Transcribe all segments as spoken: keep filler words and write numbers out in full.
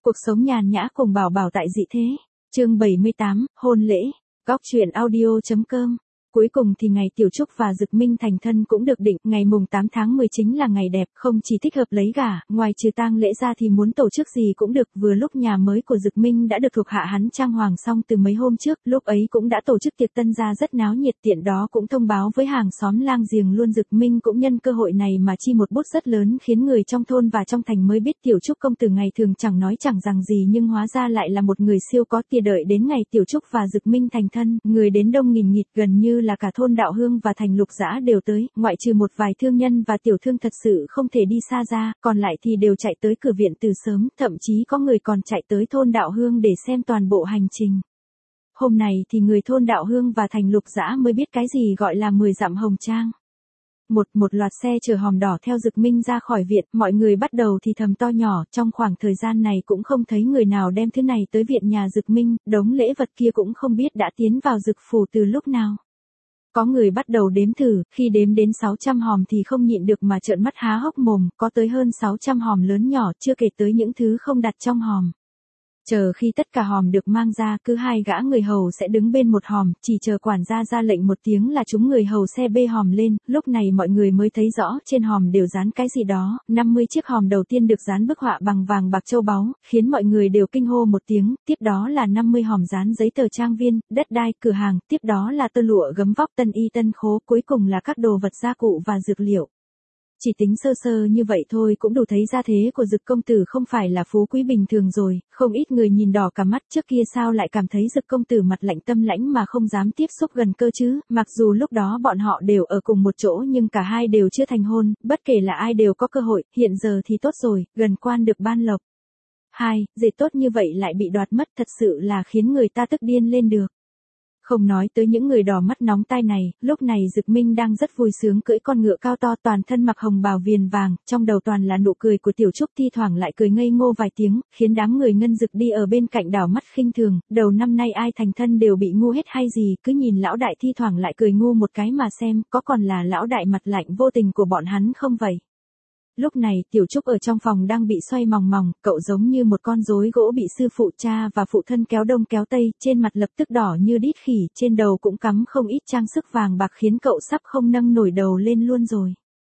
Cuộc sống nhàn nhã cùng Bảo Bảo tại dị thế. Chương bảy mươi tám, hôn lễ. Góc truyện audio chấm com. Cuối cùng thì ngày Tiểu Trúc và Dực Minh thành thân cũng được định, ngày mùng tám tháng mười chính là ngày đẹp, không chỉ thích hợp lấy gả, ngoài trừ tang lễ ra thì muốn tổ chức gì cũng được. Vừa lúc nhà mới của Dực Minh đã được thuộc hạ hắn trang hoàng xong từ mấy hôm trước, lúc ấy cũng đã tổ chức tiệc tân gia rất náo nhiệt, tiện đó cũng thông báo với hàng xóm lang giềng luôn. Dực Minh cũng nhân cơ hội này mà chi một bút rất lớn, khiến người trong thôn và trong thành mới biết Tiểu Trúc công tử ngày thường chẳng nói chẳng rằng gì nhưng hóa ra lại là một người siêu có tiền. Đợi đến ngày Tiểu Trúc và Dực Minh thành thân, người đến đông nghìn nghịt, gần như là cả thôn Đạo Hương và thành Lục Dã đều tới, ngoại trừ một vài thương nhân và tiểu thương thật sự không thể đi xa ra, còn lại thì đều chạy tới cửa viện từ sớm, thậm chí có người còn chạy tới thôn Đạo Hương để xem toàn bộ hành trình. Hôm này thì người thôn Đạo Hương và thành Lục Dã mới biết cái gì gọi là mười dặm hồng trang. Một một loạt xe chở hòm đỏ theo Dực Minh ra khỏi viện, mọi người bắt đầu thì thầm to nhỏ, trong khoảng thời gian này cũng không thấy người nào đem thứ này tới viện nhà Dực Minh, đống lễ vật kia cũng không biết đã tiến vào Dực phủ từ lúc nào. Có người bắt đầu đếm thử, khi đếm đến sáu trăm hòm thì không nhịn được mà trợn mắt há hốc mồm, có tới hơn sáu trăm hòm lớn nhỏ, chưa kể tới những thứ không đặt trong hòm. Chờ khi tất cả hòm được mang ra, cứ hai gã người hầu sẽ đứng bên một hòm, chỉ chờ quản gia ra lệnh một tiếng là chúng người hầu xe bê hòm lên. Lúc này mọi người mới thấy rõ trên hòm đều dán cái gì đó. năm mươi chiếc hòm đầu tiên được dán bức họa bằng vàng bạc châu báu, khiến mọi người đều kinh hô một tiếng. Tiếp đó là năm mươi hòm dán giấy tờ trang viên, đất đai, cửa hàng. Tiếp đó là tơ lụa, gấm vóc, tân y, tân khố. Cuối cùng là các đồ vật gia cụ và dược liệu. Chỉ tính sơ sơ như vậy thôi cũng đủ thấy gia thế của Dực công tử không phải là phú quý bình thường rồi, không ít người nhìn đỏ cả mắt. Trước kia sao lại cảm thấy Dực công tử mặt lạnh tâm lãnh mà không dám tiếp xúc gần cơ chứ, mặc dù lúc đó bọn họ đều ở cùng một chỗ nhưng cả hai đều chưa thành hôn, bất kể là ai đều có cơ hội, hiện giờ thì tốt rồi, gần quan được ban lộc. Hai, dễ tốt như vậy lại bị đoạt mất, thật sự là khiến người ta tức điên lên được. Không nói tới những người đỏ mắt nóng tai này, lúc này Dực Minh đang rất vui sướng cưỡi con ngựa cao to, toàn thân mặc hồng bào viền vàng, trong đầu toàn là nụ cười của Tiểu Trúc, thi thoảng lại cười ngây ngô vài tiếng, khiến đám người ngân Dực đi ở bên cạnh đảo mắt khinh thường, đầu năm nay ai thành thân đều bị ngu hết hay gì, cứ nhìn lão đại thi thoảng lại cười ngu một cái mà xem, có còn là lão đại mặt lạnh vô tình của bọn hắn không vậy? Lúc này Tiểu Trúc ở trong phòng đang bị xoay mòng mòng, cậu giống như một con rối gỗ bị sư phụ cha và phụ thân kéo đông kéo tây, trên mặt lập tức đỏ như đít khỉ, trên đầu cũng cắm không ít trang sức vàng bạc khiến cậu sắp không nâng nổi đầu lên luôn rồi.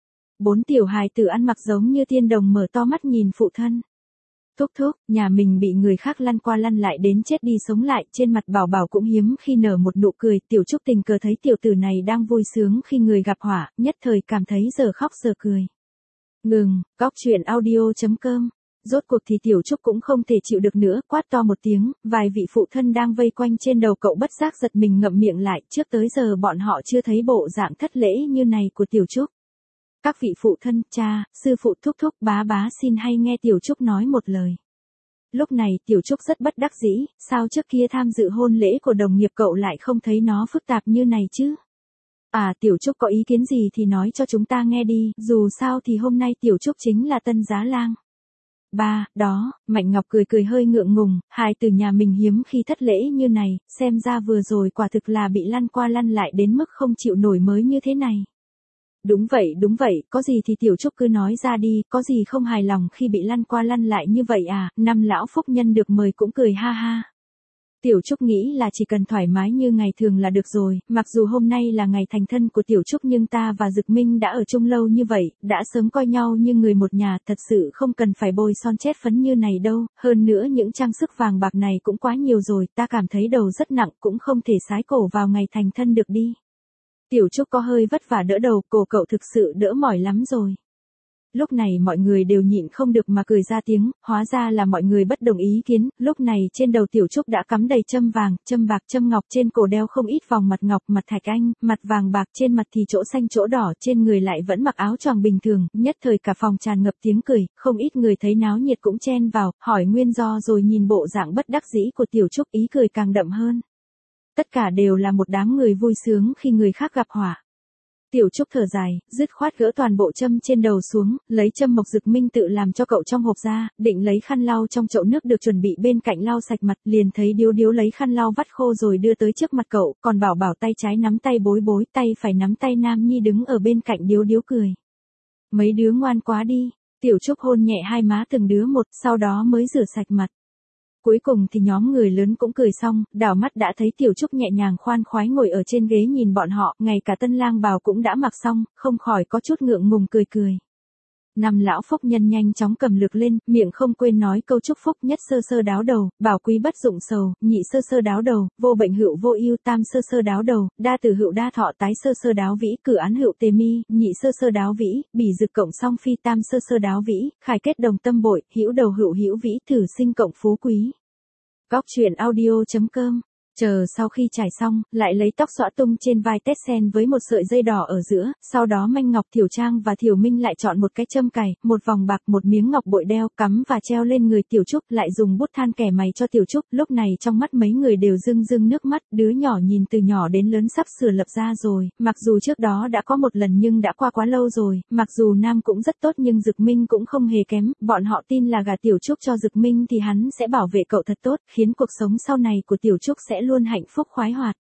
Bốn tiểu hài tử ăn mặc giống như tiên đồng mở to mắt nhìn phụ thân. Thúc thúc, nhà mình bị người khác lăn qua lăn lại đến chết đi sống lại, trên mặt Bảo Bảo cũng hiếm khi nở một nụ cười. Tiểu Trúc tình cờ thấy tiểu tử này đang vui sướng khi người gặp họa, nhất thời cảm thấy giờ khóc giờ cười. Ngừng, góc truyện audio chấm com. Rốt cuộc thì Tiểu Trúc cũng không thể chịu được nữa, quát to một tiếng, vài vị phụ thân đang vây quanh trên đầu cậu bất giác giật mình ngậm miệng lại, trước tới giờ bọn họ chưa thấy bộ dạng thất lễ như này của Tiểu Trúc. Các vị phụ thân, cha, sư phụ, thúc thúc, bá bá xin hay nghe Tiểu Trúc nói một lời. Lúc này Tiểu Trúc rất bất đắc dĩ, sao trước kia tham dự hôn lễ của đồng nghiệp cậu lại không thấy nó phức tạp như này chứ? À, Tiểu Trúc có ý kiến gì thì nói cho chúng ta nghe đi, dù sao thì hôm nay Tiểu Trúc chính là tân giá lang. Ba, đó, Mạnh Ngọc cười cười hơi ngượng ngùng, hai từ nhà mình hiếm khi thất lễ như này, xem ra vừa rồi quả thực là bị lăn qua lăn lại đến mức không chịu nổi mới như thế này. Đúng vậy, đúng vậy, có gì thì Tiểu Trúc cứ nói ra đi, có gì không hài lòng khi bị lăn qua lăn lại như vậy à? Năm lão phúc nhân được mời cũng cười ha ha. Tiểu Trúc nghĩ là chỉ cần thoải mái như ngày thường là được rồi, mặc dù hôm nay là ngày thành thân của Tiểu Trúc nhưng ta và Dực Minh đã ở chung lâu như vậy, đã sớm coi nhau như người một nhà, thật sự không cần phải bôi son chét phấn như này đâu, hơn nữa những trang sức vàng bạc này cũng quá nhiều rồi, ta cảm thấy đầu rất nặng, cũng không thể sái cổ vào ngày thành thân được đi. Tiểu Trúc có hơi vất vả đỡ đầu, cổ cậu thực sự đỡ mỏi lắm rồi. Lúc này mọi người đều nhịn không được mà cười ra tiếng, hóa ra là mọi người bất đồng ý kiến. Lúc này trên đầu Tiểu Trúc đã cắm đầy châm vàng, châm bạc, châm ngọc, trên cổ đeo không ít vòng mặt ngọc, mặt thạch anh, mặt vàng bạc, trên mặt thì chỗ xanh chỗ đỏ, trên người lại vẫn mặc áo choàng bình thường, nhất thời cả phòng tràn ngập tiếng cười, không ít người thấy náo nhiệt cũng chen vào, hỏi nguyên do rồi nhìn bộ dạng bất đắc dĩ của Tiểu Trúc, ý cười càng đậm hơn. Tất cả đều là một đám người vui sướng khi người khác gặp họa. Tiểu Trúc thở dài, dứt khoát gỡ toàn bộ châm trên đầu xuống, lấy châm mộc Dực Minh tự làm cho cậu trong hộp ra, định lấy khăn lau trong chậu nước được chuẩn bị bên cạnh lau sạch mặt, liền thấy Điếu Điếu lấy khăn lau vắt khô rồi đưa tới trước mặt cậu, còn Bảo Bảo tay trái nắm tay Bối Bối, tay phải nắm tay Nam Nhi đứng ở bên cạnh Điếu Điếu cười. Mấy đứa ngoan quá đi. Tiểu Trúc hôn nhẹ hai má từng đứa một, sau đó mới rửa sạch mặt. Cuối cùng thì nhóm người lớn cũng cười xong, đảo mắt đã thấy Tiểu Trúc nhẹ nhàng khoan khoái ngồi ở trên ghế nhìn bọn họ, ngay cả tân lang bào cũng đã mặc xong, không khỏi có chút ngượng ngùng cười cười. Năm lão phúc nhân nhanh chóng cầm lược lên, miệng không quên nói câu chúc phúc: nhất sơ sơ đáo đầu, bảo quý bất dụng sầu, nhị sơ sơ đáo đầu, vô bệnh hữu vô ưu, tam sơ sơ đáo đầu, đa tử hữu đa thọ, tái sơ sơ đáo vĩ, cử án hữu tề mi, nhị sơ sơ đáo vĩ, bỉ dực cộng song phi, tam sơ sơ đáo vĩ, khải kết đồng tâm bội, hữu đầu hữu hữu vĩ, thử sinh cộng phú quý. Góc truyện audio chấm com. Chờ sau khi trải xong, lại lấy tóc xõa tung trên vai tết sen với một sợi dây đỏ ở giữa, sau đó Manh Ngọc, Thiểu Trang và Thiểu Minh lại chọn một cái châm cài, một vòng bạc, một miếng ngọc bội đeo, cắm và treo lên người Tiểu Trúc, lại dùng bút than kẻ mày cho Tiểu Trúc. Lúc này trong mắt mấy người đều rưng rưng nước mắt, đứa nhỏ nhìn từ nhỏ đến lớn sắp sửa lập gia rồi, mặc dù trước đó đã có một lần nhưng đã qua quá lâu rồi, mặc dù nam cũng rất tốt nhưng Dực Minh cũng không hề kém, bọn họ tin là gả Tiểu Trúc cho Dực Minh thì hắn sẽ bảo vệ cậu thật tốt, khiến cuộc sống sau này của Tiểu Trúc sẽ luôn hạnh phúc khoái hoạt.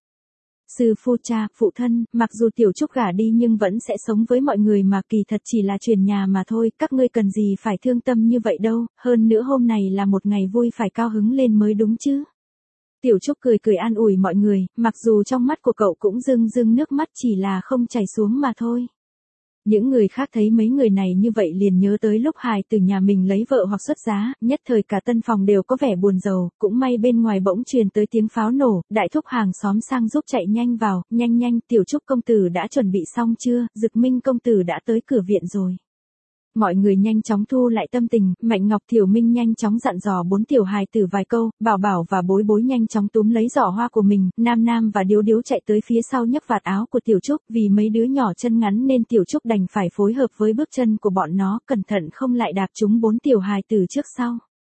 Sư phu, cha, phụ thân, mặc dù Tiểu Trúc gả đi nhưng vẫn sẽ sống với mọi người mà, kỳ thật chỉ là truyền nhà mà thôi, các ngươi cần gì phải thương tâm như vậy đâu, hơn nữa hôm này là một ngày vui phải cao hứng lên mới đúng chứ. Tiểu Trúc cười cười an ủi mọi người, mặc dù trong mắt của cậu cũng rưng rưng nước mắt, chỉ là không chảy xuống mà thôi. Những người khác thấy mấy người này như vậy liền nhớ tới lúc hài từ nhà mình lấy vợ hoặc xuất giá, nhất thời cả tân phòng đều có vẻ buồn rầu, cũng may bên ngoài bỗng truyền tới tiếng pháo nổ, đại thúc hàng xóm sang giúp chạy nhanh vào, nhanh nhanh, Tiểu Trúc công tử đã chuẩn bị xong chưa, Dực Minh công tử đã tới cửa viện rồi. Mọi người nhanh chóng thu lại tâm tình, Mạnh Ngọc, Thiểu Minh nhanh chóng dặn dò bốn tiểu hài tử vài câu, Bảo Bảo và Bối Bối nhanh chóng túm lấy giỏ hoa của mình, Nam Nam và Điếu Điếu chạy tới phía sau nhấc vạt áo của Tiểu Trúc, vì mấy đứa nhỏ chân ngắn nên Tiểu Trúc đành phải phối hợp với bước chân của bọn nó, cẩn thận không lại đạp trúng bốn tiểu hài tử trước sau.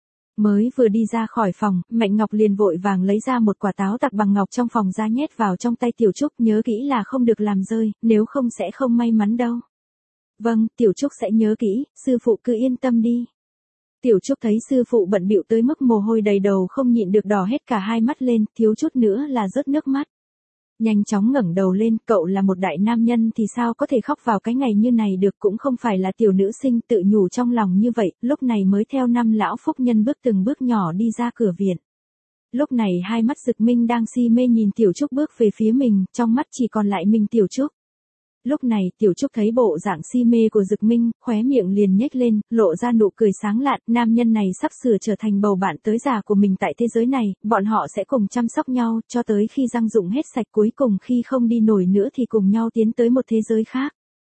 Mới vừa đi ra khỏi phòng, Mạnh Ngọc liền vội vàng lấy ra một quả táo tặc bằng ngọc trong phòng ra nhét vào trong tay Tiểu Trúc, nhớ kỹ là không được làm rơi, nếu không sẽ không may mắn đâu. Vâng, Tiểu Trúc sẽ nhớ kỹ, sư phụ cứ yên tâm đi. Tiểu Trúc thấy sư phụ bận bịu tới mức mồ hôi đầy đầu không nhịn được đỏ hết cả hai mắt lên, thiếu chút nữa là rớt nước mắt. Nhanh chóng ngẩng đầu lên, cậu là một đại nam nhân thì sao có thể khóc vào cái ngày như này được, cũng không phải là tiểu nữ sinh, tự nhủ trong lòng như vậy, lúc này mới theo năm lão phúc nhân bước từng bước nhỏ đi ra cửa viện. Lúc này hai mắt Dực Minh đang si mê nhìn Tiểu Trúc bước về phía mình, trong mắt chỉ còn lại mình Tiểu Trúc. Lúc này, Tiểu Trúc thấy bộ dạng si mê của Dực Minh, khóe miệng liền nhếch lên, lộ ra nụ cười sáng lạn, nam nhân này sắp sửa trở thành bầu bạn tới già của mình tại thế giới này, bọn họ sẽ cùng chăm sóc nhau, cho tới khi răng dụng hết sạch, cuối cùng khi không đi nổi nữa thì cùng nhau tiến tới một thế giới khác.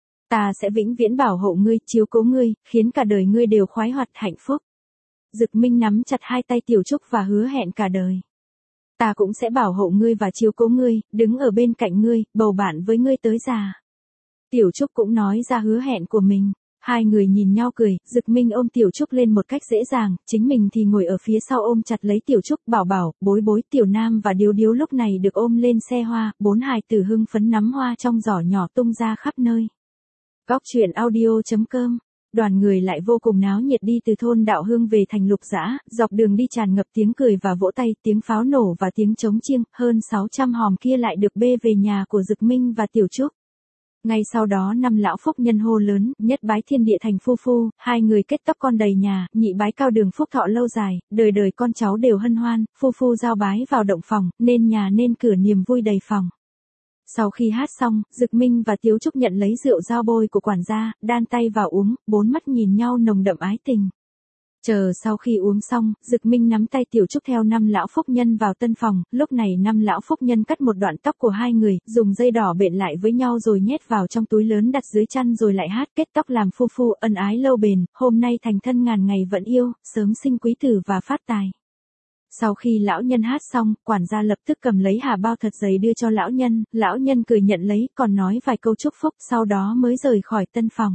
Ta sẽ vĩnh viễn bảo hộ ngươi, chiếu cố ngươi, khiến cả đời ngươi đều khoái hoạt hạnh phúc. Dực Minh nắm chặt hai tay Tiểu Trúc và hứa hẹn cả đời. Ta cũng sẽ bảo hộ ngươi và chiếu cố ngươi, đứng ở bên cạnh ngươi, bầu bạn với ngươi tới già. Tiểu Trúc cũng nói ra hứa hẹn của mình. Hai người nhìn nhau cười, Dực Minh ôm Tiểu Trúc lên một cách dễ dàng, chính mình thì ngồi ở phía sau ôm chặt lấy Tiểu Trúc. Bảo Bảo, Bối Bối, Tiểu Nam và Điếu Điếu lúc này được ôm lên xe hoa, bốn hài tử hưng phấn nắm hoa trong giỏ nhỏ tung ra khắp nơi. Góc truyện audio chấm com. Đoàn người lại vô cùng náo nhiệt đi từ thôn Đạo Hương về thành Lục Dã, dọc đường đi tràn ngập tiếng cười và vỗ tay, tiếng pháo nổ và tiếng trống chiêng, hơn sáu trăm hòm kia lại được bê về nhà của Dực Minh và Tiểu Trúc. Ngay sau đó năm lão phúc nhân hô lớn, nhất bái thiên địa thành phu phu, hai người kết tóc con đầy nhà, nhị bái cao đường phúc thọ lâu dài, đời đời con cháu đều hân hoan, phu phu giao bái vào động phòng, nên nhà nên cửa niềm vui đầy phòng. Sau khi hát xong, Dực Minh và Tiểu Trúc nhận lấy rượu giao bôi của quản gia, đan tay vào uống, bốn mắt nhìn nhau nồng đậm ái tình. Chờ sau khi uống xong, Dực Minh nắm tay Tiểu Trúc theo năm lão phúc nhân vào tân phòng, lúc này năm lão phúc nhân cắt một đoạn tóc của hai người, dùng dây đỏ bện lại với nhau rồi nhét vào trong túi lớn đặt dưới chăn rồi lại hát kết tóc làm phu phu ân ái lâu bền, hôm nay thành thân ngàn ngày vẫn yêu, sớm sinh quý tử và phát tài. Sau khi lão nhân hát xong, quản gia lập tức cầm lấy hà bao thật dày đưa cho lão nhân, lão nhân cười nhận lấy, còn nói vài câu chúc phúc, sau đó mới rời khỏi tân phòng.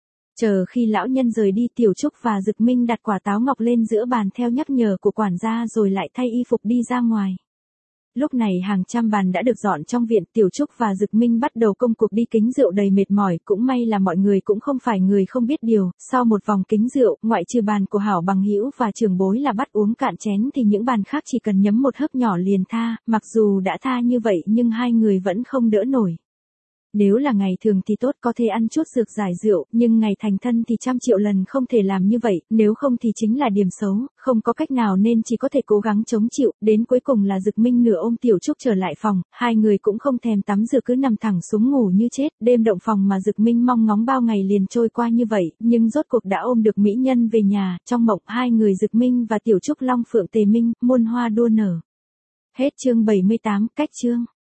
Chờ khi lão nhân rời đi, Tiểu Trúc và Dực Minh đặt quả táo ngọc lên giữa bàn theo nhắc nhở của quản gia rồi lại thay y phục đi ra ngoài. Lúc này hàng trăm bàn đã được dọn trong viện, Tiểu Trúc và Dực Minh bắt đầu công cuộc đi kính rượu đầy mệt mỏi, cũng may là mọi người cũng không phải người không biết điều, sau một vòng kính rượu, ngoại trừ bàn của hảo bằng hữu và trưởng bối là bắt uống cạn chén thì những bàn khác chỉ cần nhấm một hớp nhỏ liền tha, mặc dù đã tha như vậy nhưng hai người vẫn không đỡ nổi. Nếu là ngày thường thì tốt có thể ăn chút dược giải rượu, nhưng ngày thành thân thì trăm triệu lần không thể làm như vậy, nếu không thì chính là điểm xấu, không có cách nào nên chỉ có thể cố gắng chống chịu, đến cuối cùng là Dực Minh nửa ôm Tiểu Trúc trở lại phòng, hai người cũng không thèm tắm rửa cứ nằm thẳng xuống ngủ như chết, đêm động phòng mà Dực Minh mong ngóng bao ngày liền trôi qua như vậy, nhưng rốt cuộc đã ôm được mỹ nhân về nhà, trong mộng hai người Dực Minh và Tiểu Trúc long phượng tề minh, muôn hoa đua nở. Hết chương bảy mươi tám, cách chương.